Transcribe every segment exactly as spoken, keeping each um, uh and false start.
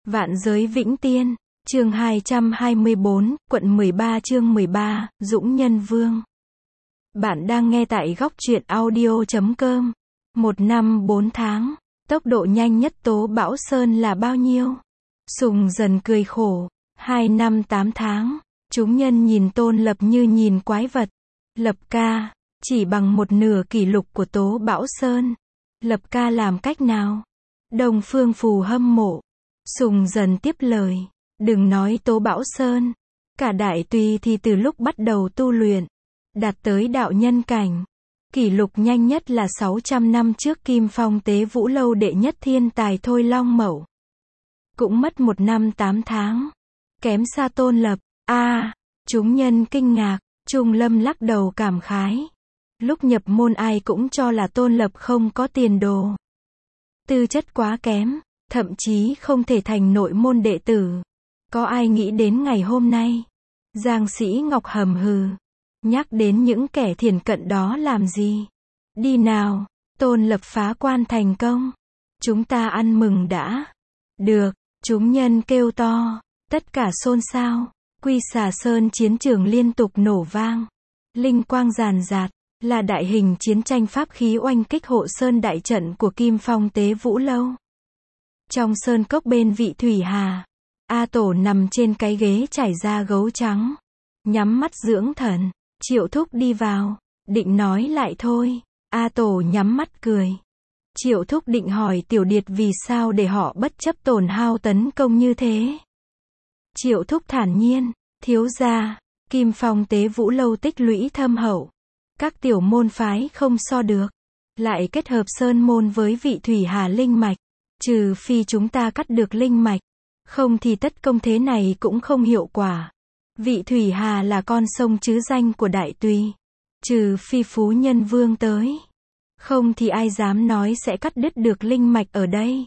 Vạn giới vĩnh tiên, chương hai trăm hai mươi bốn, quận mười ba chương mười ba, Dũng Nhân Vương. Bạn đang nghe tại góc truyện audio chấm com. Một năm bốn tháng, tốc độ nhanh nhất Tố Bảo Sơn là bao nhiêu? Sùng dần cười khổ. Hai năm tám tháng, chúng nhân nhìn Tôn Lập như nhìn quái vật. Lập ca, chỉ bằng một nửa kỷ lục của Tố Bảo Sơn. Lập ca làm cách nào? Đông Phương Phù hâm mộ. Sùng dần tiếp lời, đừng nói Tố Bảo Sơn, cả Đại Tùy thì từ lúc bắt đầu tu luyện, đạt tới đạo nhân cảnh. Kỷ lục nhanh nhất là sáu trăm năm trước Kim Phong Tế Vũ Lâu đệ nhất thiên tài Thôi Long Mậu. Cũng mất một năm tám tháng. Kém xa Tôn Lập. A, à, chúng nhân kinh ngạc, Trung Lâm lắc đầu cảm khái. Lúc nhập môn ai cũng cho là Tôn Lập không có tiền đồ. Tư chất quá kém, thậm chí không thể thành nội môn đệ tử. Có ai nghĩ đến ngày hôm nay? Giang Sĩ Ngọc hầm hừ. Nhắc đến những kẻ thiển cận đó làm gì? Đi nào, Tôn Lập phá quan thành công. Chúng ta ăn mừng đã. Được, chúng nhân kêu to. Tất cả xôn xao. Quy Xà Sơn chiến trường liên tục nổ vang. Linh quang ràn rạt, là đại hình chiến tranh pháp khí oanh kích hộ sơn đại trận của Kim Phong Tế Vũ Lâu. Trong sơn cốc bên Vị Thủy Hà, A Tổ nằm trên cái ghế trải da gấu trắng, nhắm mắt dưỡng thần. Triệu Thúc đi vào, định nói lại thôi. A Tổ nhắm mắt cười. Triệu Thúc định hỏi Tiểu Điệt vì sao để họ bất chấp tổn hao tấn công như thế. Triệu Thúc thản nhiên, thiếu gia, Kim Phong Tế Vũ Lâu tích lũy thâm hậu, các tiểu môn phái không so được, lại kết hợp sơn môn với Vị Thủy Hà linh mạch, trừ phi chúng ta cắt được linh mạch, không thì tất công thế này cũng không hiệu quả. Vị Thủy Hà là con sông chứ danh của Đại Tùy, trừ phi Phú Nhân Vương tới, không thì ai dám nói sẽ cắt đứt được linh mạch ở đây.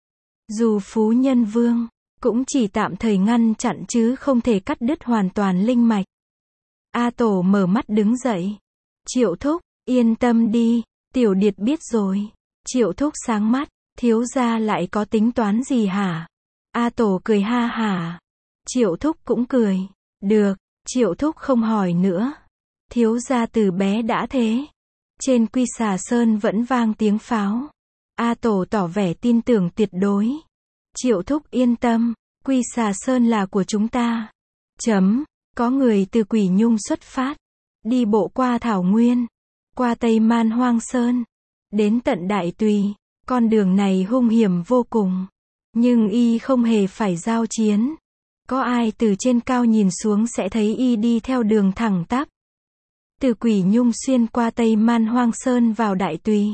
Dù Phú Nhân Vương cũng chỉ tạm thời ngăn chặn chứ không thể cắt đứt hoàn toàn linh mạch. A Tổ mở mắt đứng dậy. Triệu Thúc, yên tâm đi, Tiểu Điệt biết rồi. Triệu Thúc sáng mắt, thiếu gia lại có tính toán gì hả? A Tổ cười ha hả. Triệu Thúc cũng cười. Được, Triệu Thúc không hỏi nữa. Thiếu gia từ bé đã thế. Trên Quy Xà Sơn vẫn vang tiếng pháo. A Tổ tỏ vẻ tin tưởng tuyệt đối. Triệu Thúc yên tâm, Quy Xà Sơn là của chúng ta. Chấm, có người từ Quỷ Nhung xuất phát, đi bộ qua Thảo Nguyên, qua Tây Man Hoang Sơn, đến tận Đại Tùy. Con đường này hung hiểm vô cùng, nhưng y không hề phải giao chiến. Có ai từ trên cao nhìn xuống sẽ thấy y đi theo đường thẳng tắp. Từ Quỷ Nhung xuyên qua Tây Man Hoang Sơn vào Đại Tùy.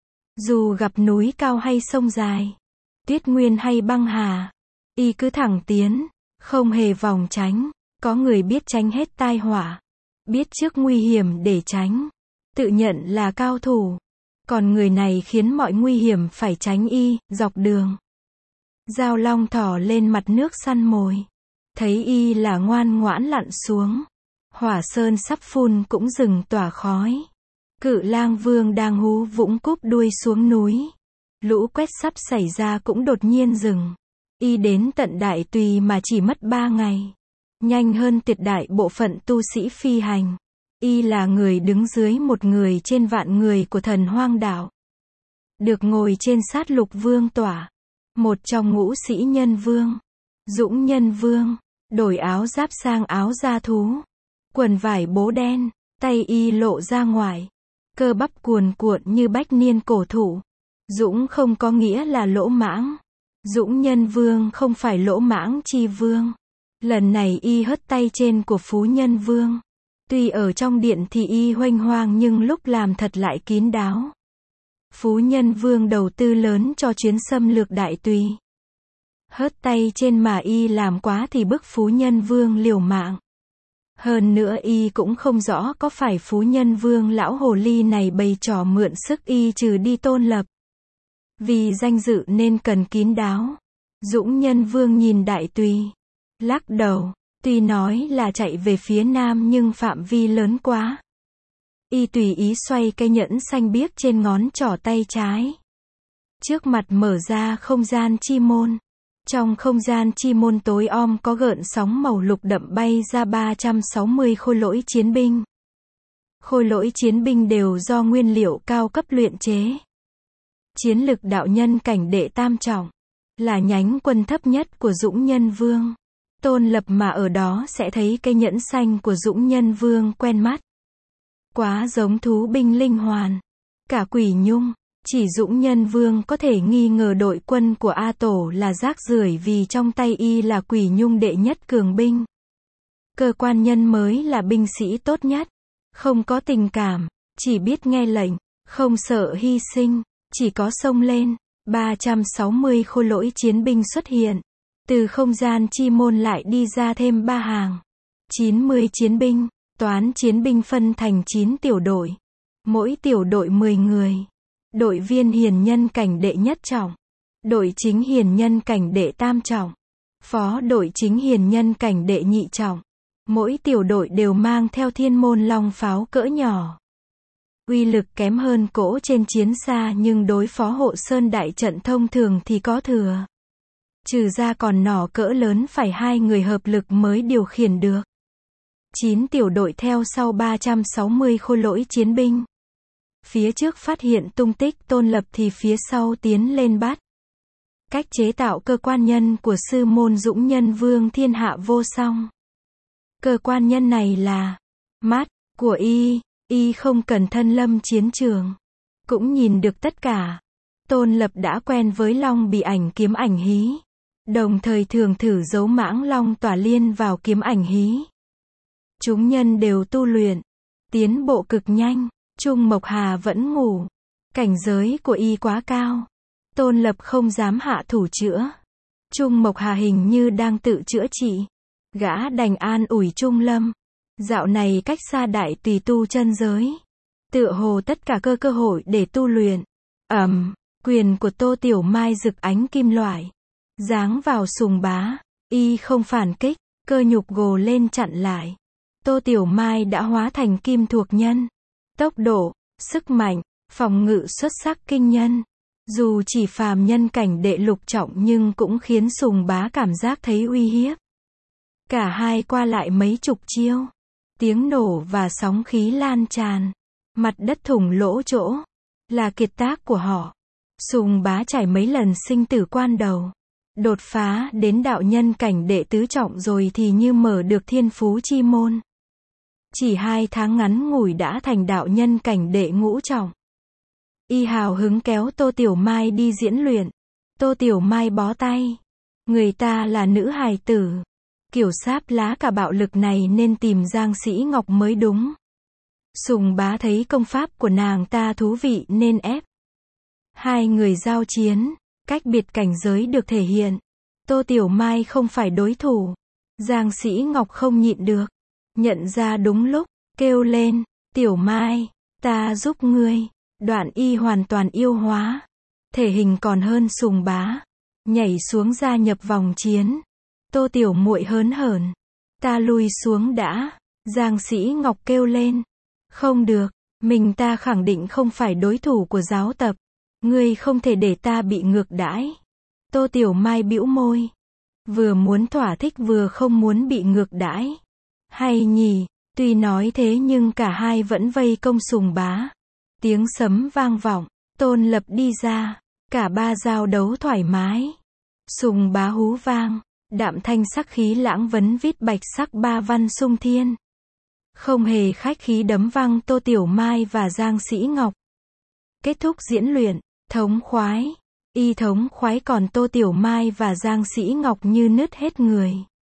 Dù gặp núi cao hay sông dài, tuyết nguyên hay băng hà, y cứ thẳng tiến, không hề vòng tránh. Có người biết tránh hết tai họa, biết trước nguy hiểm để tránh, tự nhận là cao thủ. Còn người này khiến mọi nguy hiểm phải tránh y, dọc đường. Giao Long thỏ lên mặt nước săn mồi, thấy y là ngoan ngoãn lặn xuống. Hỏa Sơn sắp phun cũng dừng tỏa khói. Cự Lang Vương đang hú vũng cúp đuôi xuống núi. Lũ quét sắp xảy ra cũng đột nhiên dừng. Y đến tận Đại Tùy mà chỉ mất ba ngày. Nhanh hơn tuyệt đại bộ phận tu sĩ phi hành. Y là người đứng dưới một người trên vạn người của thần hoang đảo. Được ngồi trên sát lục vương tỏa. Một trong ngũ sĩ nhân vương. Dũng Nhân Vương. Đổi áo giáp sang áo da thú. Quần vải bố đen. Tay y lộ ra ngoài. Cơ bắp cuồn cuộn như bách niên cổ thụ. Dũng không có nghĩa là lỗ mãng. Dũng Nhân Vương không phải lỗ mãng chi vương. Lần này y hất tay trên của Phú Nhân Vương. Tuy ở trong điện thì y huênh hoang nhưng lúc làm thật lại kín đáo. Phú Nhân Vương đầu tư lớn cho chuyến xâm lược Đại Tùy. Hất tay trên mà y làm quá thì bức Phú Nhân Vương liều mạng. Hơn nữa y cũng không rõ có phải Phú Nhân Vương lão hồ ly này bày trò mượn sức y trừ đi Tôn Lập. Vì danh dự nên cần kín đáo. Dũng Nhân Vương nhìn Đại Tùy, lắc đầu, tuy nói là chạy về phía nam nhưng phạm vi lớn quá. Y tùy ý xoay cây nhẫn xanh biếc trên ngón trỏ tay trái. Trước mặt mở ra không gian chi môn. Trong không gian chi môn tối om có gợn sóng màu lục đậm bay ra ba trăm sáu mươi khôi lỗi chiến binh. Khôi lỗi chiến binh đều do nguyên liệu cao cấp luyện chế. Chiến lực đạo nhân cảnh đệ tam trọng, là nhánh quân thấp nhất của Dũng Nhân Vương. Tôn Lập mà ở đó sẽ thấy cây nhẫn xanh của Dũng Nhân Vương quen mắt. Quá giống thú binh linh hoàn. Cả Quỷ Nhung, chỉ Dũng Nhân Vương có thể nghi ngờ đội quân của A Tổ là rác rưởi vì trong tay y là Quỷ Nhung đệ nhất cường binh. Cơ quan nhân mới là binh sĩ tốt nhất. Không có tình cảm, chỉ biết nghe lệnh, không sợ hy sinh, chỉ có xông lên. ba trăm sáu mươi khôi lỗi chiến binh xuất hiện. Từ không gian chi môn lại đi ra thêm ba hàng. chín mươi chiến binh, toán chiến binh phân thành chín tiểu đội. Mỗi tiểu đội mười người. Đội viên hiền nhân cảnh đệ nhất trọng. Đội chính hiền nhân cảnh đệ tam trọng. Phó đội chính hiền nhân cảnh đệ nhị trọng. Mỗi tiểu đội đều mang theo thiên môn long pháo cỡ nhỏ. Uy lực kém hơn cỗ trên chiến xa nhưng đối phó hộ sơn đại trận thông thường thì có thừa. Trừ ra còn nỏ cỡ lớn phải hai người hợp lực mới điều khiển được. chín tiểu đội theo sau ba trăm sáu mươi khôi lỗi chiến binh. Phía trước phát hiện tung tích Tôn Lập thì phía sau tiến lên bắt. Cách chế tạo cơ quan nhân của sư môn Dũng Nhân Vương thiên hạ vô song. Cơ quan nhân này là mắt của y, y không cần thân lâm chiến trường, cũng nhìn được tất cả. Tôn Lập đã quen với long bì ảnh kiếm ảnh hí, đồng thời thường thử giấu mãng long tỏa liên vào kiếm ảnh hí. Chúng nhân đều tu luyện, tiến bộ cực nhanh. Trung Mộc Hà vẫn ngủ, cảnh giới của y quá cao, Tôn Lập không dám hạ thủ chữa. Trung Mộc Hà hình như đang tự chữa trị. Gã đành an ủi Trung Lâm. Dạo này cách xa đại tùy tu chân giới. Tựa hồ tất cả cơ cơ hội để tu luyện. Ầm, quyền của Tô Tiểu Mai rực ánh kim loại. Giáng vào Sùng Bá. Y không phản kích, cơ nhục gồ lên chặn lại. Tô Tiểu Mai đã hóa thành kim thuộc nhân. Tốc độ, sức mạnh, phòng ngự xuất sắc kinh nhân. Dù chỉ phàm nhân cảnh đệ lục trọng nhưng cũng khiến Sùng Bá cảm giác thấy uy hiếp. Cả hai qua lại mấy chục chiêu. Tiếng nổ và sóng khí lan tràn. Mặt đất thủng lỗ chỗ. Là kiệt tác của họ. Sùng Bá trải mấy lần sinh tử quan đầu. Đột phá đến đạo nhân cảnh đệ tứ trọng rồi thì như mở được thiên phú chi môn. Chỉ hai tháng ngắn ngủi đã thành đạo nhân cảnh đệ ngũ trọng. Y hào hứng kéo Tô Tiểu Mai đi diễn luyện. Tô Tiểu Mai bó tay. Người ta là nữ hài tử. Kiểu sáp lá cả bạo lực này nên tìm Giang Sĩ Ngọc mới đúng. Sùng Bá thấy công pháp của nàng ta thú vị nên ép. Hai người giao chiến, cách biệt cảnh giới được thể hiện. Tô Tiểu Mai không phải đối thủ. Giang Sĩ Ngọc không nhịn được. Nhận ra đúng lúc, kêu lên, Tiểu Mai, ta giúp ngươi. Đoạn y hoàn toàn yêu hóa. Thể hình còn hơn Sùng Bá. Nhảy xuống gia nhập vòng chiến. Tô Tiểu muội hớn hởn. Ta lui xuống đã. Giang Sĩ Ngọc kêu lên. Không được, mình ta khẳng định không phải đối thủ của giáo tập. Ngươi không thể để ta bị ngược đãi. Tô Tiểu Mai bĩu môi. Vừa muốn thỏa thích vừa không muốn bị ngược đãi. Hay nhỉ, tuy nói thế nhưng cả hai vẫn vây công Sùng Bá. Tiếng sấm vang vọng, Tôn Lập đi ra. Cả ba giao đấu thoải mái. Sùng Bá hú vang. Đạm thanh sắc khí lãng vấn vít bạch sắc ba văn sung thiên. Không hề khách khí đấm văng Tô Tiểu Mai và Giang Sĩ Ngọc. Kết thúc diễn luyện, thống khoái. Y thống khoái còn Tô Tiểu Mai và Giang Sĩ Ngọc như nứt hết người.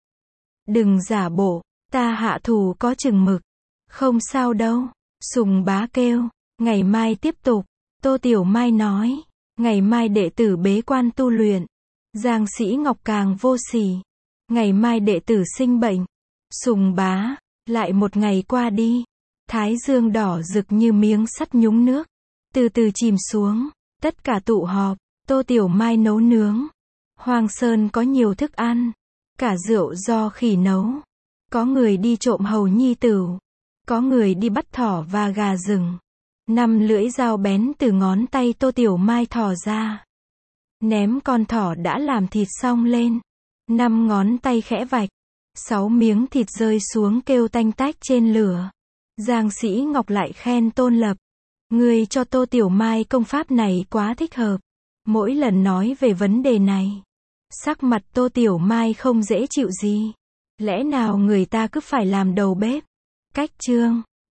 Đừng giả bộ, ta hạ thủ có chừng mực. Không sao đâu, Sùng Bá kêu. Ngày mai tiếp tục. Tô Tiểu Mai nói. Ngày mai đệ tử bế quan tu luyện. Giang Sĩ Ngọc càng vô sỉ. Ngày mai đệ tử sinh bệnh. Sùng Bá. Lại một ngày qua đi. Thái dương đỏ rực như miếng sắt nhúng nước. Từ từ chìm xuống. Tất cả tụ họp. Tô Tiểu Mai nấu nướng. Hoàng Sơn có nhiều thức ăn. Cả rượu do khỉ nấu. Có người đi trộm hầu nhi tửu. Có người đi bắt thỏ và gà rừng. Năm lưỡi dao bén từ ngón tay Tô Tiểu Mai thò ra. Ném con thỏ đã làm thịt xong lên. Năm ngón tay khẽ vạch. Sáu miếng thịt rơi xuống kêu tanh tách trên lửa. Giang Sĩ Ngọc lại khen Tôn Lập. Ngươi cho Tô Tiểu Mai công pháp này quá thích hợp. Mỗi lần nói về vấn đề này, sắc mặt Tô Tiểu Mai không dễ chịu gì. Lẽ nào người ta cứ phải làm đầu bếp? Cách chương